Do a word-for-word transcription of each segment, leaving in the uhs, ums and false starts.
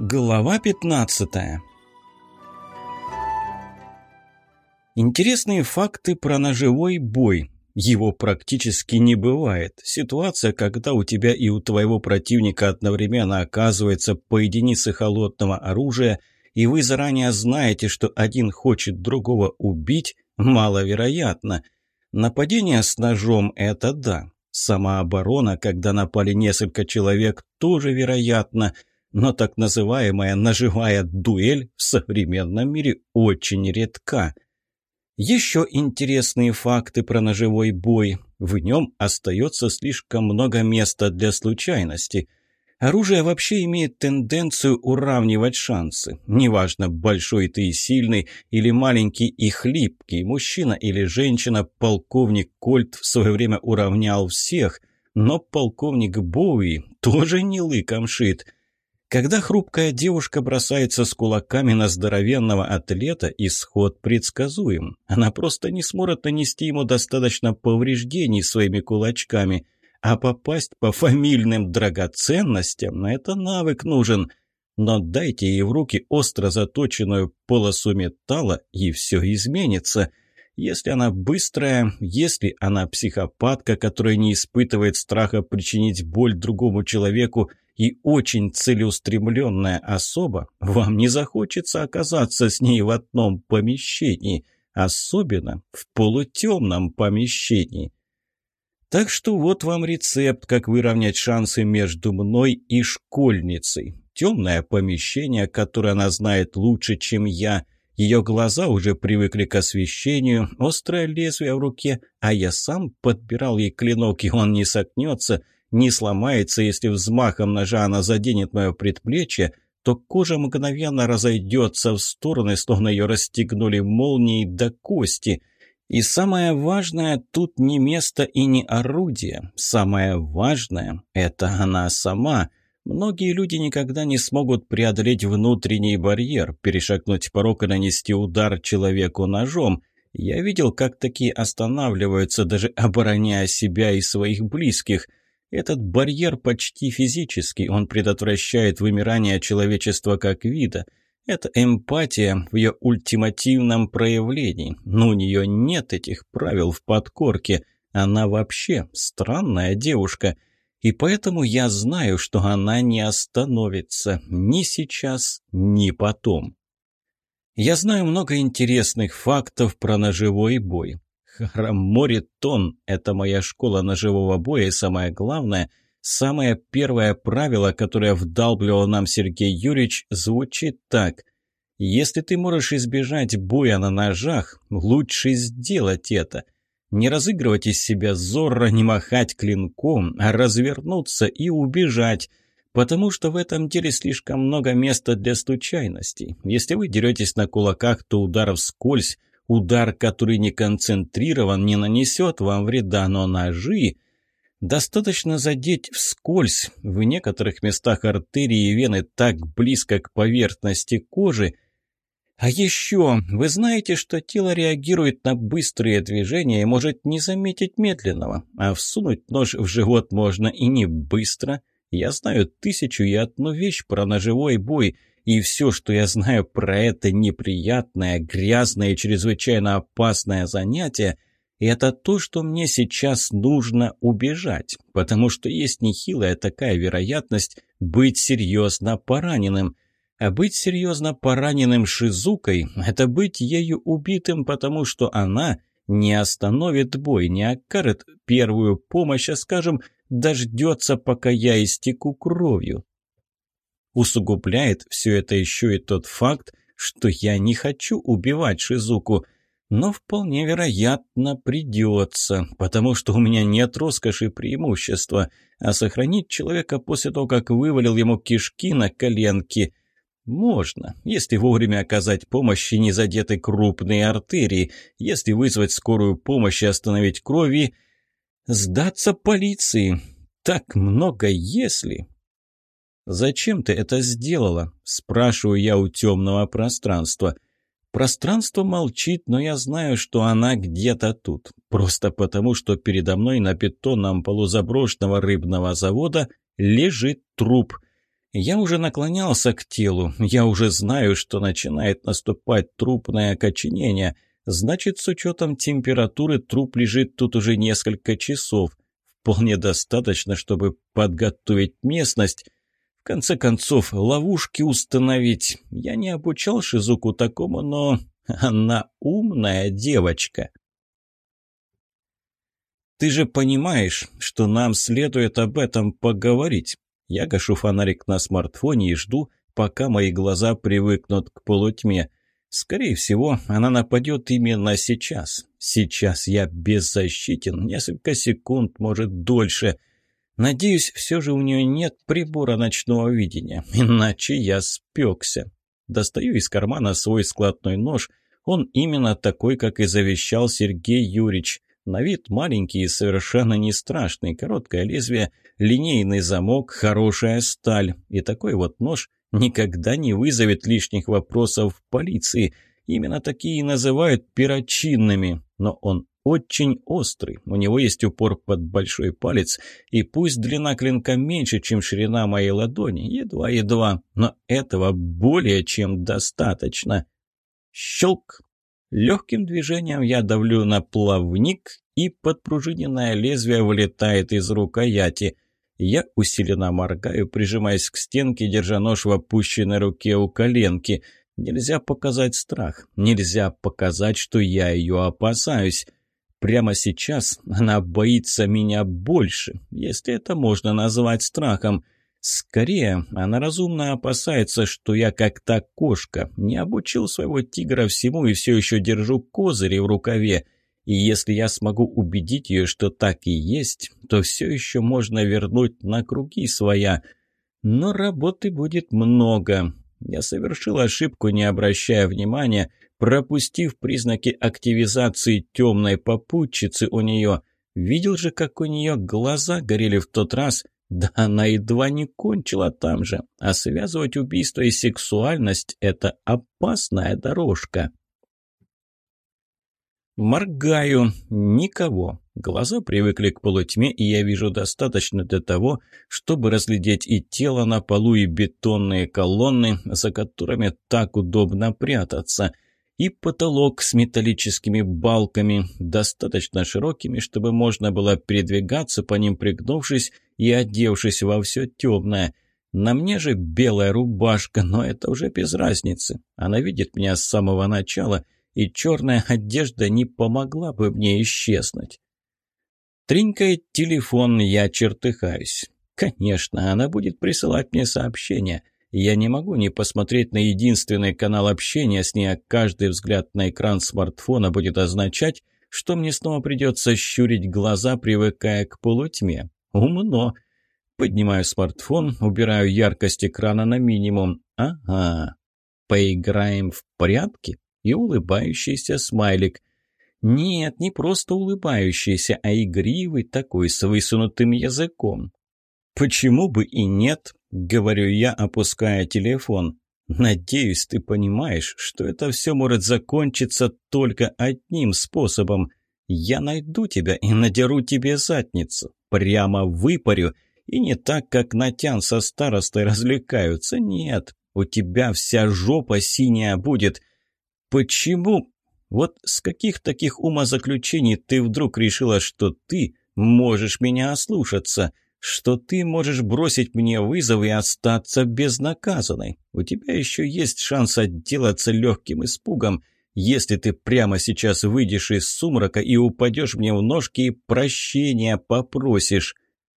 Глава пятнадцатая. Интересные факты про ножевой бой. Его практически не бывает. Ситуация, когда у тебя и у твоего противника одновременно оказывается по единице холодного оружия, и вы заранее знаете, что один хочет другого убить, маловероятно. Нападение с ножом – это да. Самооборона, когда напали несколько человек, тоже вероятно. Но так называемая ножевая дуэль в современном мире очень редка. Еще интересные факты про ножевой бой. В нем остается слишком много места для случайности. Оружие вообще имеет тенденцию уравнивать шансы. Неважно, большой ты и сильный, или маленький и хлипкий, мужчина или женщина, полковник Кольт в свое время уравнял всех. Но полковник Боуи тоже не лыком шит. Когда хрупкая девушка бросается с кулаками на здоровенного атлета, исход предсказуем. Она просто не сможет нанести ему достаточно повреждений своими кулачками. А попасть по фамильным драгоценностям – это навык нужен. Но дайте ей в руки остро заточенную полосу металла, и все изменится. Если она быстрая, если она психопатка, которая не испытывает страха причинить боль другому человеку, и очень целеустремленная особа, вам не захочется оказаться с ней в одном помещении, особенно в полутемном помещении. Так что вот вам рецепт, как выровнять шансы между мной и школьницей. Темное помещение, которое она знает лучше, чем я. Ее глаза уже привыкли к освещению, острое лезвие в руке, а я сам подбирал ей клинок, и он не согнется, не сломается. Если взмахом ножа она заденет мое предплечье, то кожа мгновенно разойдется в стороны, словно ее расстегнули молнией до кости. И самое важное, тут не место и не орудие. Самое важное – это она сама. Многие люди никогда не смогут преодолеть внутренний барьер, перешагнуть порог и нанести удар человеку ножом. Я видел, как такие останавливаются, даже обороняя себя и своих близких. Этот барьер почти физический, он предотвращает вымирание человечества как вида. Это эмпатия в ее ультимативном проявлении, но у нее нет этих правил в подкорке. Она вообще странная девушка, и поэтому я знаю, что она не остановится ни сейчас, ни потом. Я знаю много интересных фактов про ножевой бой. Харамори-тон – это моя школа ножевого боя, и самое главное, самое первое правило, которое вдалбливал нам Сергей Юрьевич, звучит так: если ты можешь избежать боя на ножах, лучше сделать это. Не разыгрывать из себя Зорро, не махать клинком, а развернуться и убежать, потому что в этом деле слишком много места для случайностей. Если вы деретесь на кулаках, то удар вскользь, удар, который не концентрирован, не нанесет вам вреда, но ножи достаточно задеть вскользь. В некоторых местах артерии и вены так близко к поверхности кожи. А еще вы знаете, что тело реагирует на быстрые движения и может не заметить медленного, а всунуть нож в живот можно и не быстро. Я знаю тысячу и одну вещь про ножевой бой, и все, что я знаю про это неприятное, грязное и чрезвычайно опасное занятие, это то, что мне сейчас нужно убежать, потому что есть нехилая такая вероятность быть серьезно пораненным. А быть серьезно пораненным Шизукой – это быть ею убитым, потому что она не остановит бой, не окажет первую помощь, а, скажем, дождется, пока я истеку кровью. Усугубляет все это еще и тот факт, что я не хочу убивать Шизуку, но вполне вероятно придется, потому что у меня нет роскоши преимущества, а сохранить человека после того, как вывалил ему кишки на коленки, можно, если вовремя оказать помощь и не задеты крупные артерии, если вызвать скорую помощь и остановить кровь, и сдаться полиции. Так много «если». «Зачем ты это сделала?» – спрашиваю я у темного пространства. Пространство молчит, но я знаю, что она где-то тут. Просто потому, что передо мной на бетонном полу заброшенного рыбного завода лежит труп. Я уже наклонялся к телу, я уже знаю, что начинает наступать трупное окоченение. Значит, с учетом температуры труп лежит тут уже несколько часов. Вполне достаточно, чтобы подготовить местность. В конце концов, ловушки установить. Я не обучал Шизуку такому, но она умная девочка. Ты же понимаешь, что нам следует об этом поговорить. Я гашу фонарик на смартфоне и жду, пока мои глаза привыкнут к полутьме. Скорее всего, она нападет именно сейчас. Сейчас я беззащитен, несколько секунд, может, дольше. Надеюсь, все же у нее нет прибора ночного видения, иначе я спекся. Достаю из кармана свой складной нож. Он именно такой, как и завещал Сергей Юрьевич. На вид маленький и совершенно не страшный, короткое лезвие, линейный замок, хорошая сталь. И такой вот нож никогда не вызовет лишних вопросов в полиции. Именно такие и называют перочинными. Но он очень острый, у него есть упор под большой палец, и пусть длина клинка меньше, чем ширина моей ладони, едва-едва, но этого более чем достаточно. Щелк! Легким движением я давлю на плавник, и подпружиненное лезвие вылетает из рукояти. Я усиленно моргаю, прижимаясь к стенке, держа нож в опущенной руке у коленки. Нельзя показать страх, нельзя показать, что я ее опасаюсь. Прямо сейчас она боится меня больше, если это можно назвать страхом. Скорее, она разумно опасается, что я, как та кошка, не обучил своего тигра всему и все еще держу козыри в рукаве. И если я смогу убедить ее, что так и есть, то все еще можно вернуть на круги своя. Но работы будет много. Я совершил ошибку, не обращая внимания, пропустив признаки активизации темной попутчицы у нее. Видел же, как у нее глаза горели в тот раз. Да она едва не кончила там же. А связывать убийство и сексуальность – это опасная дорожка. Моргаю. Никого. Глаза привыкли к полутьме, и я вижу достаточно для того, чтобы разглядеть и тело на полу, и бетонные колонны, за которыми так удобно прятаться, и потолок с металлическими балками, достаточно широкими, чтобы можно было передвигаться по ним, пригнувшись и одевшись во все темное. На мне же белая рубашка, но это уже без разницы. Она видит меня с самого начала, и черная одежда не помогла бы мне исчезнуть. Тренькает телефон, я чертыхаюсь. Конечно, она будет присылать мне сообщения. Я не могу не посмотреть на единственный канал общения с ней, а каждый взгляд на экран смартфона будет означать, что мне снова придется щурить глаза, привыкая к полутьме. Умно. Поднимаю смартфон, убираю яркость экрана на минимум. Ага. Поиграем в прятки? И улыбающийся смайлик. Нет, не просто улыбающийся, а игривый такой, с высунутым языком. «Почему бы и нет?» — говорю я, опуская телефон. «Надеюсь, ты понимаешь, что это все может закончиться только одним способом. Я найду тебя и надеру тебе задницу. Прямо выпарю. И не так, как Натян со старостой развлекаются. Нет, у тебя вся жопа синяя будет. Почему? Вот с каких таких умозаключений ты вдруг решила, что ты можешь меня ослушаться, что ты можешь бросить мне вызов и остаться безнаказанной? У тебя еще есть шанс отделаться легким испугом, если ты прямо сейчас выйдешь из сумрака и упадешь мне в ножки и прощения попросишь».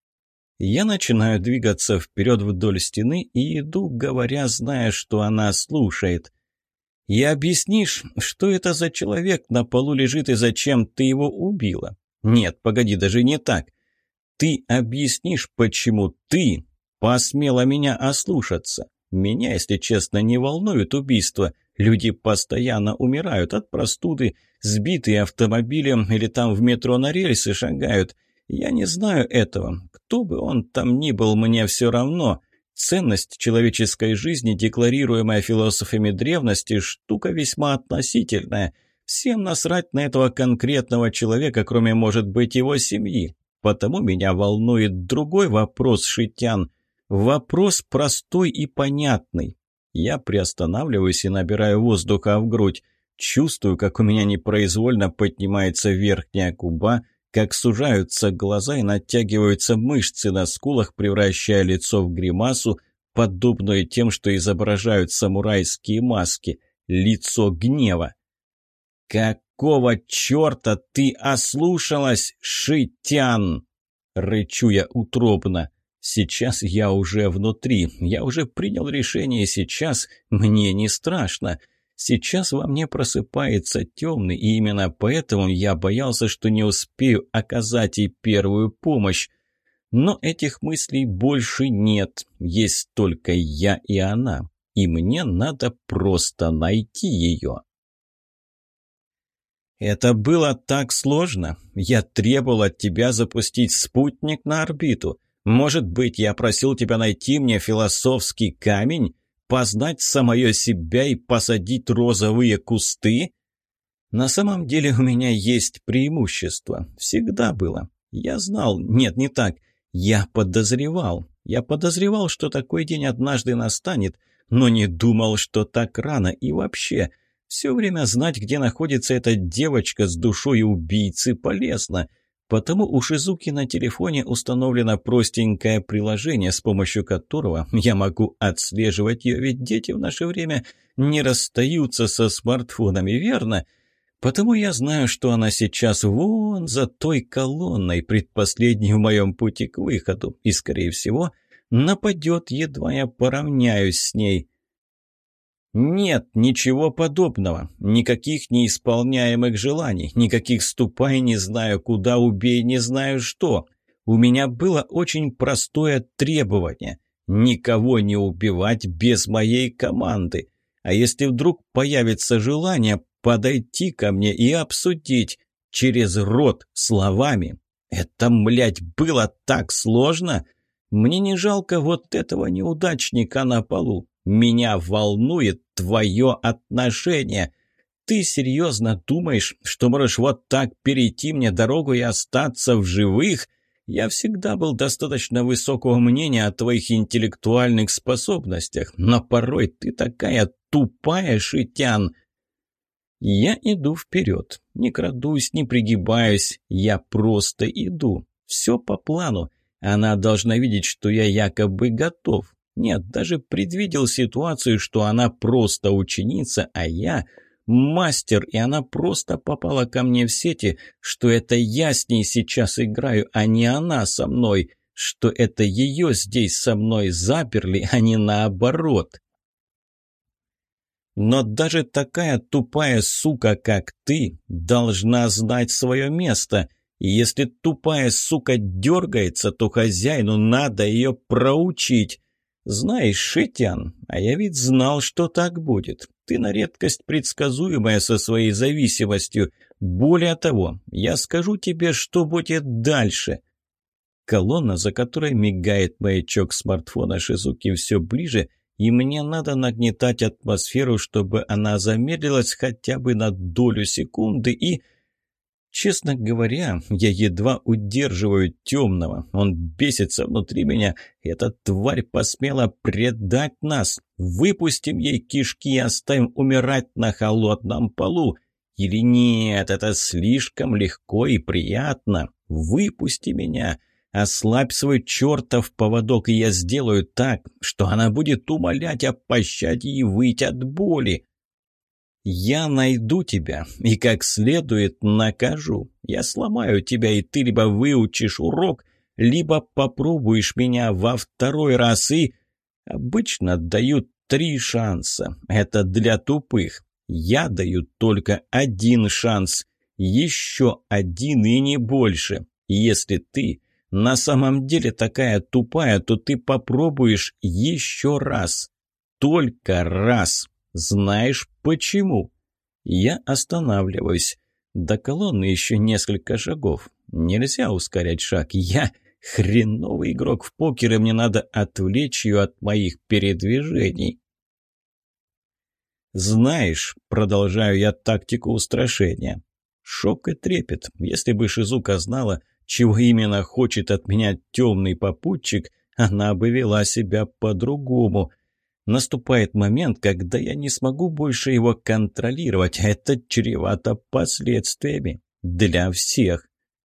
Я начинаю двигаться вперед вдоль стены и иду, говоря, зная, что она слушает. И объяснишь, что это за человек на полу лежит и зачем ты его убила? Нет, погоди, даже не так. Ты объяснишь, почему ты посмела меня ослушаться. Меня, если честно, не волнует убийство. Люди постоянно умирают от простуды, сбитые автомобилем или там в метро на рельсы шагают. Я не знаю этого. Кто бы он там ни был, мне все равно. Ценность человеческой жизни, декларируемая философами древности, штука весьма относительная. Всем насрать на этого конкретного человека, кроме, может быть, его семьи. Потому меня волнует другой вопрос, Шитян. Вопрос простой и понятный. Я приостанавливаюсь и набираю воздуха в грудь. Чувствую, как у меня непроизвольно поднимается верхняя губа, как сужаются глаза и натягиваются мышцы на скулах, превращая лицо в гримасу, подобную тем, что изображают самурайские маски. Лицо гнева. «Какого черта ты ослушалась, Шитян?» Рычу я утробно. Сейчас я уже внутри, я уже принял решение, сейчас мне не страшно. Сейчас во мне просыпается темный, и именно поэтому я боялся, что не успею оказать ей первую помощь. Но этих мыслей больше нет, есть только я и она, и мне надо просто найти ее. Это было так сложно. Я требовал от тебя запустить спутник на орбиту. Может быть, я просил тебя найти мне философский камень, познать самое себя и посадить розовые кусты? На самом деле у меня есть преимущество. Всегда было. Я знал, нет, не так. Я подозревал. Я подозревал, что такой день однажды настанет, но не думал, что так рано. И вообще, все время знать, где находится эта девочка с душой убийцы, полезно. Потому у Шизуки на телефоне установлено простенькое приложение, с помощью которого я могу отслеживать ее, ведь дети в наше время не расстаются со смартфонами, верно? Потому я знаю, что она сейчас вон за той колонной, предпоследней в моем пути к выходу, и, скорее всего, нападет, едва я поравняюсь с ней. Нет, ничего подобного, никаких неисполняемых желаний, никаких «ступай не знаю куда, убей не знаю что». У меня было очень простое требование – никого не убивать без моей команды. А если вдруг появится желание подойти ко мне и обсудить через рот словами, это, млядь, было так сложно. Мне не жалко вот этого неудачника на полу. Меня волнует твое отношение. Ты серьезно думаешь, что можешь вот так перейти мне дорогу и остаться в живых? Я всегда был достаточно высокого мнения о твоих интеллектуальных способностях, но порой ты такая тупая, Шитян. Я иду вперед, не крадусь, не пригибаюсь, я просто иду. Все по плану. Она должна видеть, что я якобы готов. Нет, даже предвидел ситуацию, что она просто ученица, а я мастер, и она просто попала ко мне в сети, что это я с ней сейчас играю, а не она со мной, что это ее здесь со мной заперли, а не наоборот. Но даже такая тупая сука, как ты, должна знать свое место. И если тупая сука дергается, то хозяину надо ее проучить. Знаешь, Шитян, а я ведь знал, что так будет. Ты на редкость предсказуемая со своей зависимостью. Более того, я скажу тебе, что будет дальше. Колонна, за которой мигает маячок смартфона Шизуки, все ближе, и мне надо нагнетать атмосферу, чтобы она замедлилась хотя бы на долю секунды и... Честно говоря, я едва удерживаю темного. Он бесится внутри меня. Эта тварь посмела предать нас. Выпустим ей кишки и оставим умирать на холодном полу. Или нет, это слишком легко и приятно. Выпусти меня. Ослабь свой чертов поводок, и я сделаю так, что она будет умолять о пощаде и выть от боли. Я найду тебя и как следует накажу. Я сломаю тебя, и ты либо выучишь урок, либо попробуешь меня во второй раз, и... Обычно дают три шанса. Это для тупых. Я даю только один шанс. Еще один и не больше. Если ты на самом деле такая тупая, то ты попробуешь еще раз. Только раз. Знаешь почему? Я останавливаюсь. До колонны еще несколько шагов. Нельзя ускорять шаг. Я хреновый игрок в покер, и мне надо отвлечь ее от моих передвижений. Знаешь, продолжаю я тактику устрашения. Шок и трепет. Если бы Шизука знала, чего именно хочет от меня темный попутчик, она бы вела себя по-другому. Наступает момент, когда я не смогу больше его контролировать, а это чревато последствиями для всех.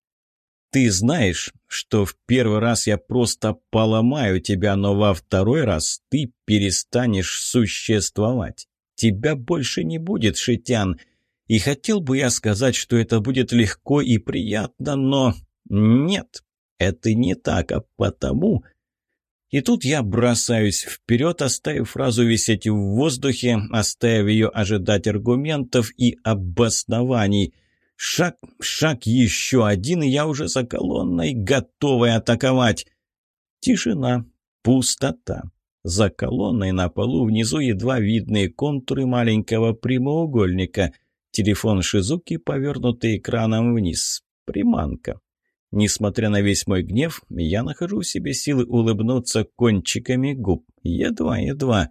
Ты знаешь, что в первый раз я просто поломаю тебя, но во второй раз ты перестанешь существовать. Тебя больше не будет, Шитян. И хотел бы я сказать, что это будет легко и приятно, но нет, это не так, а потому... И тут я бросаюсь вперед, оставив фразу висеть в воздухе, оставив ее ожидать аргументов и обоснований. Шаг, шаг еще один, и я уже за колонной, готовый атаковать. Тишина, пустота. За колонной на полу внизу едва видные контуры маленького прямоугольника. Телефон Шизуки, повернутый экраном вниз. Приманка. Несмотря на весь мой гнев, я нахожу в себе силы улыбнуться кончиками губ. Едва-едва.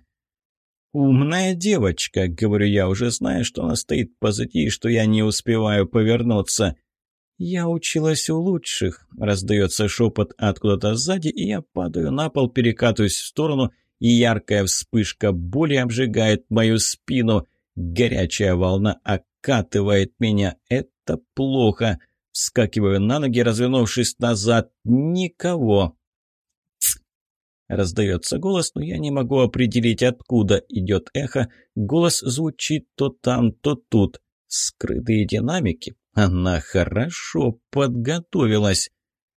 «Умная девочка», — говорю я, уже зная, что она стоит позади и что я не успеваю повернуться. «Я училась у лучших», — раздается шепот откуда-то сзади, и я падаю на пол, перекатываюсь в сторону, и яркая вспышка боли обжигает мою спину. Горячая волна окатывает меня. Это плохо. Вскакиваю на ноги, развернувшись назад. Никого. «Тсс!» — раздается голос, но я не могу определить, откуда идет эхо. Голос звучит то там, то тут. Скрытые динамики. Она хорошо подготовилась.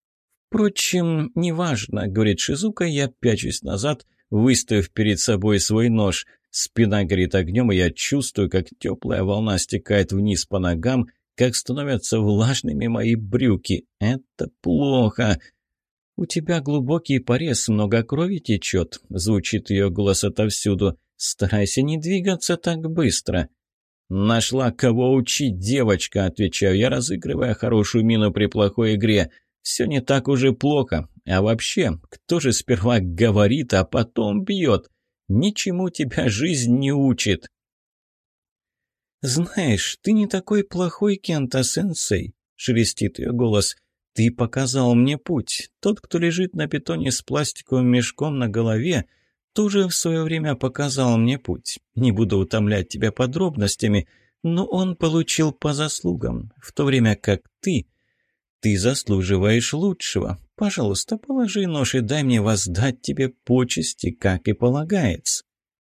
«Впрочем, неважно», — говорит Шизука, я пячусь назад, выставив перед собой свой нож. Спина горит огнем, и я чувствую, как теплая волна стекает вниз по ногам, как становятся влажными мои брюки. Это плохо. «У тебя глубокий порез, много крови течет», — звучит ее голос отовсюду. «Старайся не двигаться так быстро». «Нашла кого учить, девочка», — отвечаю я, разыгрывая хорошую мину при плохой игре. «Все не так уже плохо. А вообще, кто же сперва говорит, а потом бьет? Ничему тебя жизнь не учит». «Знаешь, ты не такой плохой, Кента-сенсей», — шелестит ее голос. «Ты показал мне путь. Тот, кто лежит на бетоне с пластиковым мешком на голове, тоже в свое время показал мне путь. Не буду утомлять тебя подробностями, но он получил по заслугам, в то время как ты... Ты заслуживаешь лучшего. Пожалуйста, положи нож и дай мне воздать тебе почести, как и полагается».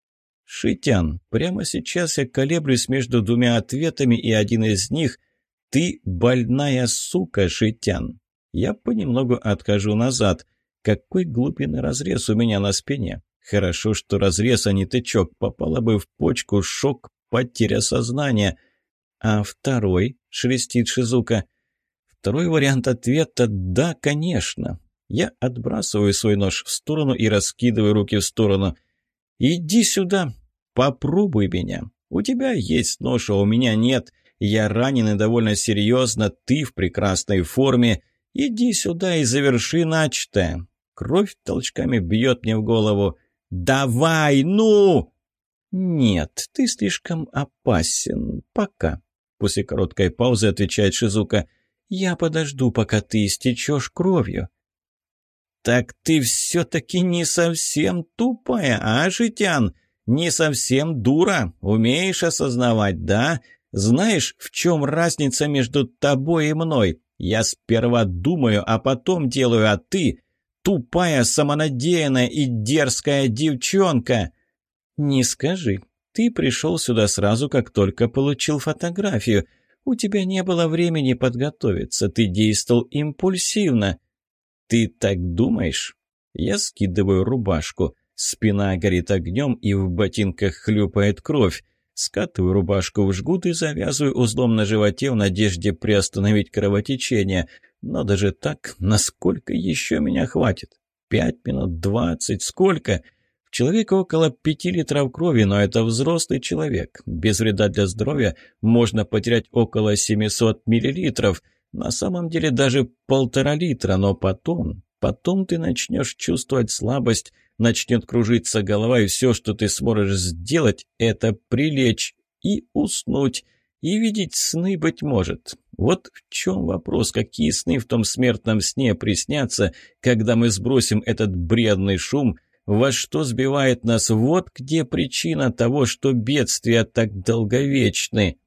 «Шитян, прямо сейчас я колеблюсь между двумя ответами, и один из них — ты больная сука, Шитян». Я понемногу отхожу назад. Какой глубинный разрез у меня на спине. Хорошо, что разрез, а не тычок. Попала бы в почку, шок, потеря сознания. «А второй?» — шелестит Шизука. «Второй вариант ответа — да, конечно». Я отбрасываю свой нож в сторону и раскидываю руки в сторону. «Иди сюда, попробуй меня. У тебя есть нож, а у меня нет. Я ранен и довольно серьезно, ты в прекрасной форме. Иди сюда и заверши начатое». Кровь толчками бьет мне в голову. «Давай, ну!» «Нет, ты слишком опасен. Пока». После короткой паузы отвечает Шизука. «Я подожду, пока ты истечешь кровью». «Так ты все-таки не совсем тупая, а, Шитян? Не совсем дура? Умеешь осознавать, да? Знаешь, в чем разница между тобой и мной? Я сперва думаю, а потом делаю, а ты — тупая, самонадеянная и дерзкая девчонка». «Не скажи. Ты пришел сюда сразу, как только получил фотографию. У тебя не было времени подготовиться, ты действовал импульсивно». «Ты так думаешь?» Я скидываю рубашку. Спина горит огнем, и в ботинках хлюпает кровь. Скатываю рубашку в жгут и завязываю узлом на животе в надежде приостановить кровотечение. Но даже так, насколько еще меня хватит? Пять минут, двадцать, сколько? В человека около пяти литров крови, но это взрослый человек. Без вреда для здоровья можно потерять около семисот миллилитров. На самом деле даже полтора литра, но потом, потом ты начнешь чувствовать слабость, начнет кружиться голова, и все, что ты сможешь сделать, это прилечь и уснуть. И видеть сны, быть может. Вот в чем вопрос, какие сны в том смертном сне приснятся, когда мы сбросим этот бредный шум, во что сбивает нас, вот где причина того, что бедствия так долговечны.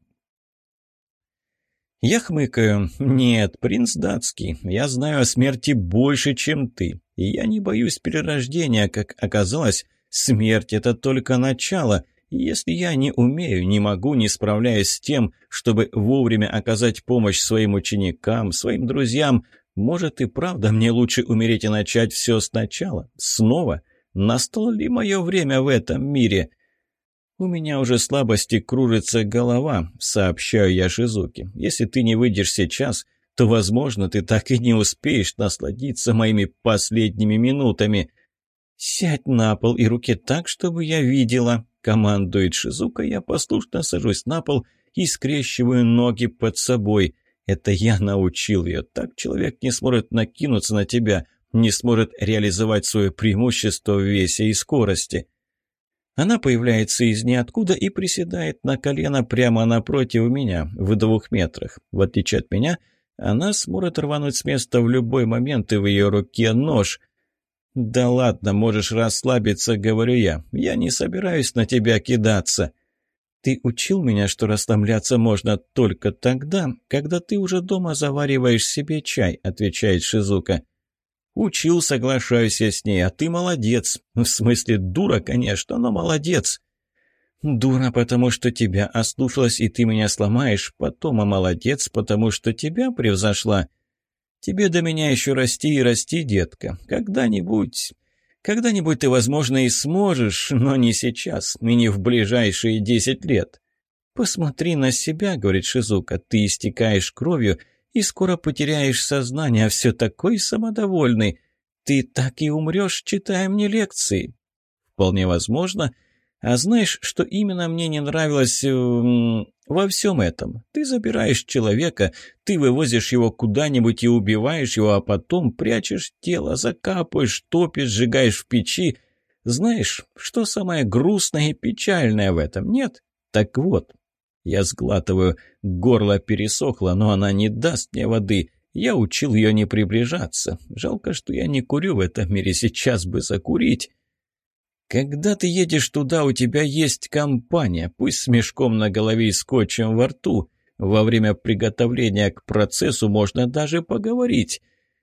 Я хмыкаю. Нет, принц датский, я знаю о смерти больше, чем ты. И я не боюсь перерождения, как оказалось, смерть – это только начало. И если я не умею, не могу, не справляюсь с тем, чтобы вовремя оказать помощь своим ученикам, своим друзьям, может и правда мне лучше умереть и начать все сначала, снова? Настало ли мое время в этом мире? «У меня уже слабости, кружится голова», — сообщаю я Шизуке. «Если ты не выйдешь сейчас, то, возможно, ты так и не успеешь насладиться моими последними минутами». «Сядь на пол и руки так, чтобы я видела», — командует Шизука. Я послушно сажусь на пол и скрещиваю ноги под собой. Это я научил ее. Так человек не сможет накинуться на тебя, не сможет реализовать свое преимущество в весе и скорости. Она появляется из ниоткуда и приседает на колено прямо напротив меня, в двух метрах. В отличие от меня, она сможет рвануть с места в любой момент, и в ее руке нож. «Да ладно, можешь расслабиться», — говорю я. «Я не собираюсь на тебя кидаться». «Ты учил меня, что расслабляться можно только тогда, когда ты уже дома завариваешь себе чай», — отвечает Шизука. «Учил, соглашаюсь я с ней, а ты молодец. В смысле, дура, конечно, но молодец». «Дура, потому что тебя ослушалась, и ты меня сломаешь, потом, а молодец, потому что тебя превзошла. Тебе до меня еще расти и расти, детка. Когда-нибудь... Когда-нибудь ты, возможно, и сможешь, но не сейчас, и не в ближайшие десять лет». «Посмотри на себя», — говорит Шизука, — «ты истекаешь кровью и скоро потеряешь сознание, а все такой самодовольный. Ты так и умрешь, читая мне лекции». «Вполне возможно. А знаешь, что именно мне не нравилось э, во всем этом? Ты забираешь человека, ты вывозишь его куда-нибудь и убиваешь его, а потом прячешь тело, закапываешь, топишь, сжигаешь в печи. Знаешь, что самое грустное и печальное в этом, нет? Так вот». Я сглатываю, горло пересохло, но она не даст мне воды. Я учил ее не приближаться. Жалко, что я не курю в этом мире, сейчас бы закурить. Когда ты едешь туда, у тебя есть компания, пусть с мешком на голове и скотчем во рту. Во время приготовления к процессу можно даже поговорить.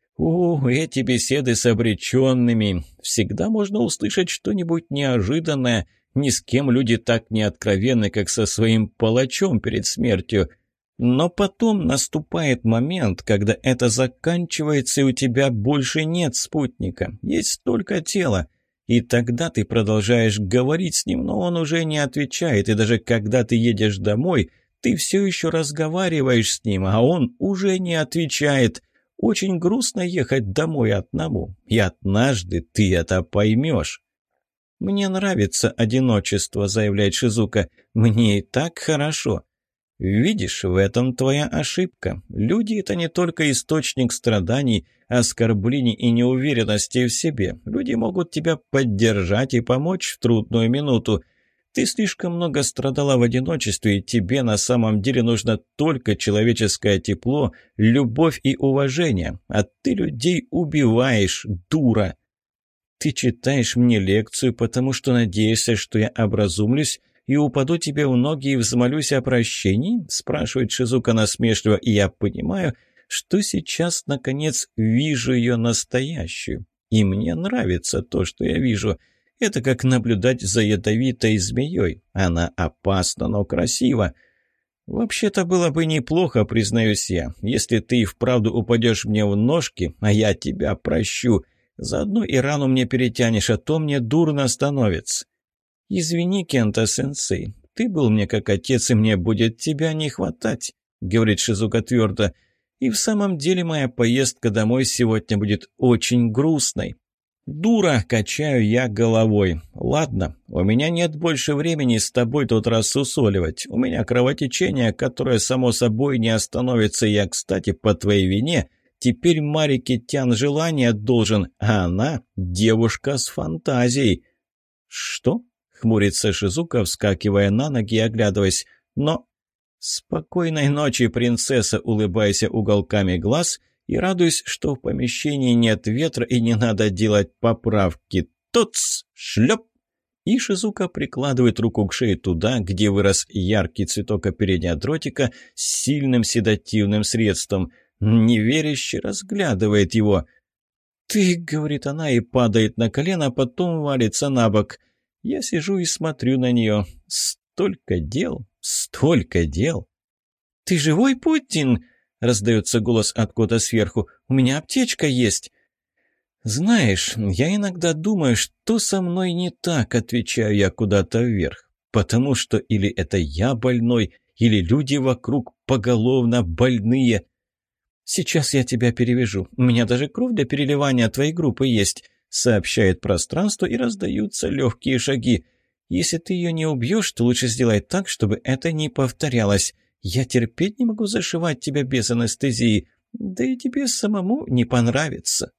О, эти беседы с обреченными. Всегда можно услышать что-нибудь неожиданное. Ни с кем люди так не откровенны, как со своим палачом перед смертью. Но потом наступает момент, когда это заканчивается, и у тебя больше нет спутника. Есть только тело. И тогда ты продолжаешь говорить с ним, но он уже не отвечает. И даже когда ты едешь домой, ты все еще разговариваешь с ним, а он уже не отвечает. Очень грустно ехать домой одному. И однажды ты это поймешь. «Мне нравится одиночество», — заявляет Шизука. «Мне и так хорошо». «Видишь, в этом твоя ошибка. Люди — это не только источник страданий, оскорблений и неуверенности в себе. Люди могут тебя поддержать и помочь в трудную минуту. Ты слишком много страдала в одиночестве, и тебе на самом деле нужно только человеческое тепло, любовь и уважение. А ты людей убиваешь, дура». «Ты читаешь мне лекцию, потому что надеешься, что я образумлюсь и упаду тебе в ноги и взмолюсь о прощении?» – спрашивает Шизука насмешливо, и я понимаю, что сейчас, наконец, вижу ее настоящую. И мне нравится то, что я вижу. Это как наблюдать за ядовитой змеей. Она опасна, но красива. «Вообще-то было бы неплохо, признаюсь я, если ты и вправду упадешь мне в ножки, а я тебя прощу. Заодно и рану мне перетянешь, а то мне дурно становится». «Извини, Кента-сенсей, ты был мне как отец, и мне будет тебя не хватать», — говорит Шизука твердо. «И в самом деле моя поездка домой сегодня будет очень грустной». «Дура!» — качаю я головой. «Ладно, у меня нет больше времени с тобой тут рассусоливать. У меня кровотечение, которое, само собой, не остановится. Я, кстати, по твоей вине теперь Марике Тян желание должен, а она девушка с фантазией». «Что?» — хмурится Шизука, вскакивая на ноги и оглядываясь. «Но...» «Спокойной ночи, принцесса», улыбайся уголками глаз и радуюсь, что в помещении нет ветра и не надо делать поправки. Тоц! Шлеп! И Шизука прикладывает руку к шее туда, где вырос яркий цветок оперения дротика с сильным седативным средством. Неверяще разглядывает его. «Ты», — говорит она и падает на колено, а потом валится на бок. Я сижу и смотрю на нее. Столько дел, столько дел. «Ты живой, Путин?» — раздается голос откуда сверху. «У меня аптечка есть». «Знаешь, я иногда думаю, что со мной не так», — отвечаю я куда-то вверх. «Потому что или это я больной, или люди вокруг поголовно больные». «Сейчас я тебя перевяжу. У меня даже кровь для переливания твоей группы есть», — сообщает пространство, и раздаются легкие шаги. «Если ты ее не убьешь, то лучше сделай так, чтобы это не повторялось. Я терпеть не могу зашивать тебя без анестезии. Да и тебе самому не понравится».